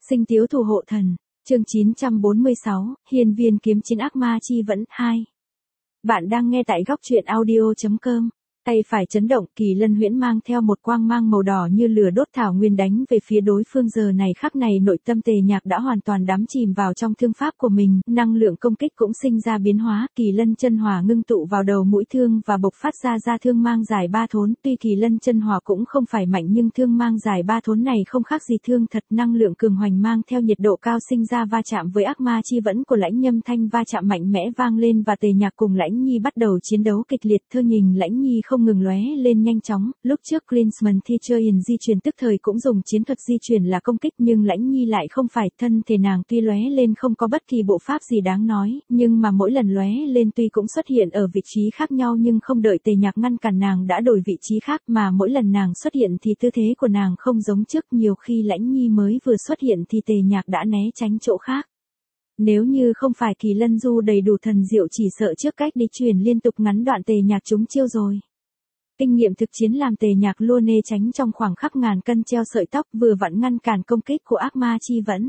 Sinh tiếu thủ hộ thần, chương 946, hiên viên kiếm chiến ác ma chi vẫn 2. Bạn đang nghe tại góc truyện audio.com. Tay phải chấn động, Kỳ Lân Huyễn mang theo một quang mang màu đỏ như lửa đốt thảo nguyên đánh về phía đối phương. Giờ này khắc này nội tâm Tề Nhạc đã hoàn toàn đắm chìm vào trong thương pháp của mình, năng lượng công kích cũng sinh ra biến hóa, Kỳ Lân chân hỏa ngưng tụ vào đầu mũi thương và bộc phát ra thương mang dài 3 thốn. Tuy Kỳ Lân chân hỏa cũng không phải mạnh nhưng thương mang dài 3 thốn này không khác gì thương thật, năng lượng cường hoành mang theo nhiệt độ cao sinh ra va chạm với ác ma chi vẫn của Lãnh Nhâm Thanh, va chạm mạnh mẽ vang lên và Tề Nhạc cùng Lãnh Nhi bắt đầu chiến đấu kịch liệt. Thơ nhìn Lãnh Nhi không ngừng lóe lên nhanh chóng, lúc trước Klinsmann Teacher di chuyển tức thời cũng dùng chiến thuật di chuyển là công kích nhưng Lãnh Nhi lại không phải, thân thể nàng tuy lóe lên không có bất kỳ bộ pháp gì đáng nói, nhưng mà mỗi lần lóe lên tuy cũng xuất hiện ở vị trí khác nhau nhưng không đợi Tề Nhạc ngăn cản nàng đã đổi vị trí khác, mà mỗi lần nàng xuất hiện thì tư thế của nàng không giống trước, nhiều khi Lãnh Nhi mới vừa xuất hiện thì Tề Nhạc đã né tránh chỗ khác. Nếu như không phải Kỳ Lân Du đầy đủ thần diệu chỉ sợ trước cách đi chuyển liên tục ngắn đoạn Tề Nhạc trúng chiêu rồi. Kinh nghiệm thực chiến làm Tề Nhạc luôn né tránh trong khoảng khắc ngàn cân treo sợi tóc, vừa vặn ngăn cản công kích của ác ma chi vẫn.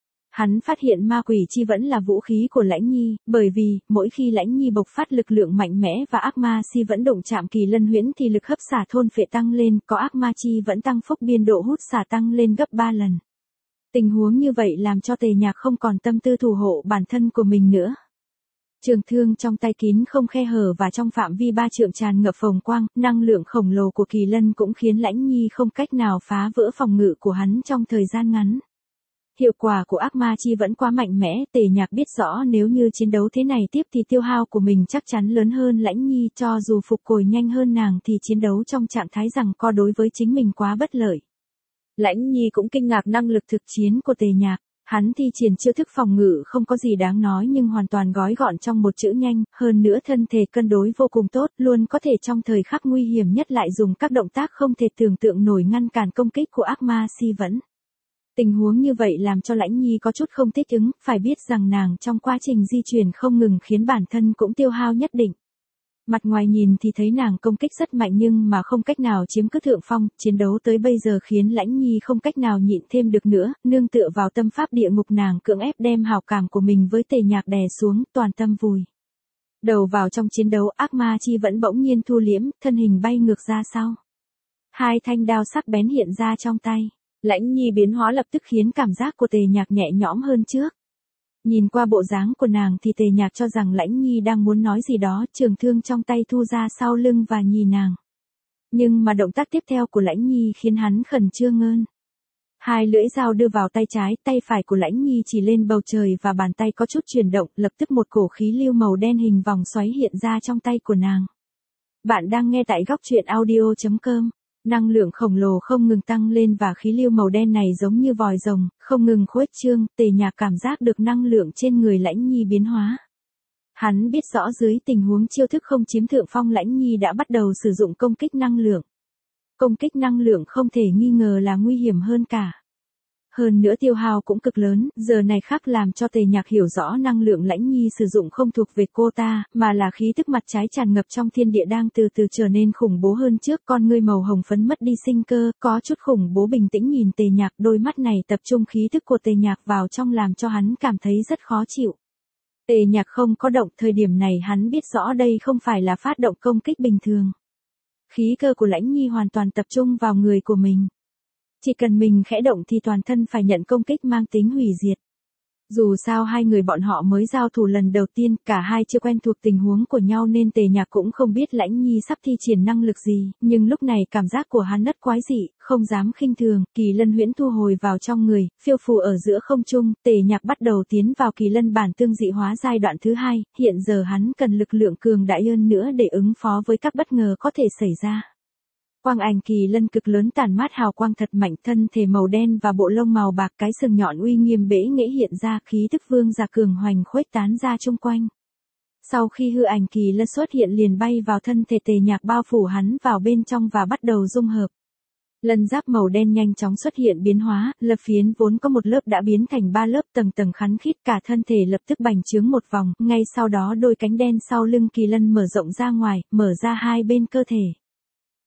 Hắn phát hiện ma quỷ chi vẫn là vũ khí của Lãnh Nhi, bởi vì mỗi khi Lãnh Nhi bộc phát lực lượng mạnh mẽ và ác ma chi vẫn đụng chạm Kỳ Lân Huyễn thì lực hấp xả thôn phệ tăng lên, có ác ma chi vẫn tăng phúc biên độ hút xả tăng lên gấp 3 lần. Tình huống như vậy làm cho Tề Nhạc không còn tâm tư thủ hộ bản thân của mình nữa. Trường thương trong tay kín không khe hở và trong phạm vi 3 trượng tràn ngập phồng quang, năng lượng khổng lồ của Kỳ Lân cũng khiến Lãnh Nhi không cách nào phá vỡ phòng ngự của hắn trong thời gian ngắn. Hiệu quả của ác ma chi vẫn quá mạnh mẽ, Tề Nhạc biết rõ nếu như chiến đấu thế này tiếp thì tiêu hao của mình chắc chắn lớn hơn Lãnh Nhi, cho dù phục hồi nhanh hơn nàng thì chiến đấu trong trạng thái giằng co đối với chính mình quá bất lợi. Lãnh Nhi cũng kinh ngạc năng lực thực chiến của Tề Nhạc. Hắn thi triển chiêu thức phòng ngự không có gì đáng nói nhưng hoàn toàn gói gọn trong một chữ nhanh, hơn nữa thân thể cân đối vô cùng tốt, luôn có thể trong thời khắc nguy hiểm nhất lại dùng các động tác không thể tưởng tượng nổi ngăn cản công kích của ác ma si vẫn. Tình huống như vậy làm cho Lãnh Nhi có chút không thích ứng, phải biết rằng nàng trong quá trình di chuyển không ngừng khiến bản thân cũng tiêu hao nhất định. Mặt ngoài nhìn thì thấy nàng công kích rất mạnh nhưng mà không cách nào chiếm cứ thượng phong, chiến đấu tới bây giờ khiến Lãnh Nhi không cách nào nhịn thêm được nữa, nương tựa vào tâm pháp địa ngục nàng cưỡng ép đem hào cảm của mình với Tề Nhạc đè xuống, toàn tâm vùi đầu vào trong chiến đấu. Ác ma chi vẫn bỗng nhiên thu liễm, thân hình bay ngược ra sau. 2 thanh đao sắc bén hiện ra trong tay, Lãnh Nhi biến hóa lập tức khiến cảm giác của Tề Nhạc nhẹ nhõm hơn trước. Nhìn qua bộ dáng của nàng thì Tề Nhạc cho rằng Lãnh Nhi đang muốn nói gì đó, trường thương trong tay thu ra sau lưng và nhìn nàng. Nhưng mà động tác tiếp theo của Lãnh Nhi khiến hắn khẩn trương hơn. 2 lưỡi dao đưa vào tay trái, tay phải của Lãnh Nhi chỉ lên bầu trời và bàn tay có chút chuyển động, lập tức một cổ khí lưu màu đen hình vòng xoáy hiện ra trong tay của nàng. Bạn đang nghe tại góc truyện audio.com. Năng lượng khổng lồ không ngừng tăng lên và khí lưu màu đen này giống như vòi rồng, không ngừng khuếch trương, Tề Nhạc cảm giác được năng lượng trên người Lãnh Nhi biến hóa. Hắn biết rõ dưới tình huống chiêu thức không chiếm thượng phong Lãnh Nhi đã bắt đầu sử dụng công kích năng lượng. Công kích năng lượng không thể nghi ngờ là nguy hiểm hơn cả. Hơn nữa tiêu hao cũng cực lớn, giờ này khắc làm cho Tề Nhạc hiểu rõ năng lượng Lãnh Nhi sử dụng không thuộc về cô ta, mà là khí tức mặt trái tràn ngập trong thiên địa đang từ từ trở nên khủng bố hơn trước, con ngươi màu hồng phấn mất đi sinh cơ, có chút khủng bố bình tĩnh nhìn Tề Nhạc, đôi mắt này tập trung khí tức của Tề Nhạc vào trong làm cho hắn cảm thấy rất khó chịu. Tề Nhạc không có động, thời điểm này hắn biết rõ đây không phải là phát động công kích bình thường. Khí cơ của Lãnh Nhi hoàn toàn tập trung vào người của mình. Chỉ cần mình khẽ động thì toàn thân phải nhận công kích mang tính hủy diệt. Dù sao hai người bọn họ mới giao thủ lần đầu tiên, cả hai chưa quen thuộc tình huống của nhau nên Tề Nhạc cũng không biết Lãnh Nhi sắp thi triển năng lực gì, nhưng lúc này cảm giác của hắn rất quái dị, không dám khinh thường, Kỳ Lân Huyễn thu hồi vào trong người, phiêu phù ở giữa không trung, Tề Nhạc bắt đầu tiến vào Kỳ Lân bản tương dị hóa giai đoạn thứ 2, hiện giờ hắn cần lực lượng cường đại hơn nữa để ứng phó với các bất ngờ có thể xảy ra. Quang ảnh Kỳ Lân cực lớn tản mát hào quang thật mạnh, thân thể màu đen và bộ lông màu bạc, cái sừng nhọn uy nghiêm bẽ nghễ hiện ra, khí tức vương giả cường hoành khuếch tán ra chung quanh. Sau khi hư ảnh Kỳ Lân xuất hiện liền bay vào thân thể Tề Nhạc, bao phủ hắn vào bên trong và bắt đầu dung hợp. Lân giáp màu đen nhanh chóng xuất hiện biến hóa, lập phiến vốn có một lớp đã biến thành 3 lớp, tầng tầng khắn khít, cả thân thể lập tức bành trướng một vòng, ngay sau đó đôi cánh đen sau lưng Kỳ Lân mở rộng ra ngoài, mở ra hai bên cơ thể.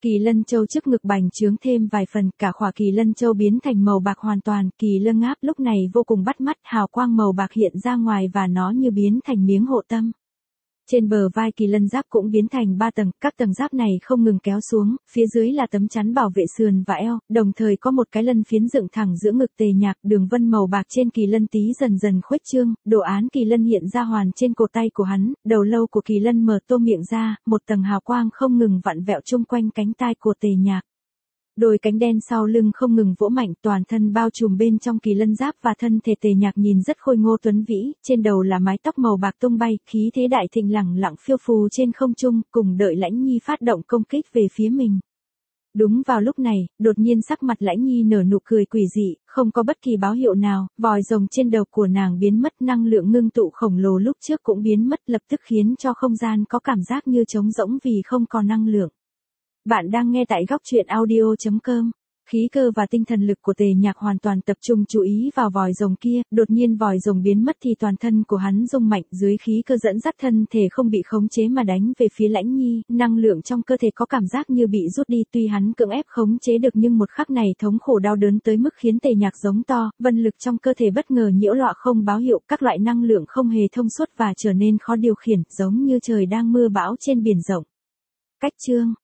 Kỳ lân châu trước ngực bành trướng thêm vài phần, cả khỏa kỳ lân châu biến thành màu bạc hoàn toàn, kỳ lân ngáp lúc này vô cùng bắt mắt, hào quang màu bạc hiện ra ngoài và nó như biến thành miếng hộ tâm. Trên bờ vai kỳ lân giáp cũng biến thành 3 tầng, các tầng giáp này không ngừng kéo xuống, phía dưới là tấm chắn bảo vệ sườn và eo, đồng thời có một cái lân phiến dựng thẳng giữa ngực Tề Nhạc, đường vân màu bạc trên kỳ lân tí dần dần khuếch trương, đồ án kỳ lân hiện ra hoàn trên cổ tay của hắn, đầu lâu của kỳ lân mở tô miệng ra, một tầng hào quang không ngừng vặn vẹo chung quanh cánh tai của Tề Nhạc. Đôi cánh đen sau lưng không ngừng vỗ mạnh, toàn thân bao trùm bên trong kỳ lân giáp và thân thể Tề Nhạc nhìn rất khôi ngô tuấn vĩ, trên đầu là mái tóc màu bạc tung bay, khí thế đại thịnh lẳng lặng phiêu phù trên không trung, cùng đợi Lãnh Nhi phát động công kích về phía mình. Đúng vào lúc này, đột nhiên sắc mặt Lãnh Nhi nở nụ cười quỷ dị, không có bất kỳ báo hiệu nào, vòi rồng trên đầu của nàng biến mất, năng lượng ngưng tụ khổng lồ lúc trước cũng biến mất, lập tức khiến cho không gian có cảm giác như trống rỗng vì không có năng lượng. Bạn đang nghe tại góc truyện audio.com. Khí cơ và tinh thần lực của Tề Nhạc hoàn toàn tập trung chú ý vào vòi rồng kia, đột nhiên vòi rồng biến mất thì toàn thân của hắn rung mạnh, dưới khí cơ dẫn dắt thân thể không bị khống chế mà đánh về phía Lãnh Nhi, năng lượng trong cơ thể có cảm giác như bị rút đi, tuy hắn cưỡng ép khống chế được nhưng một khắc này thống khổ đau đớn tới mức khiến Tề Nhạc giống to, vân lực trong cơ thể bất ngờ nhiễu loạn không báo hiệu, các loại năng lượng không hề thông suốt và trở nên khó điều khiển, giống như trời đang mưa bão trên biển rộng. Cách chương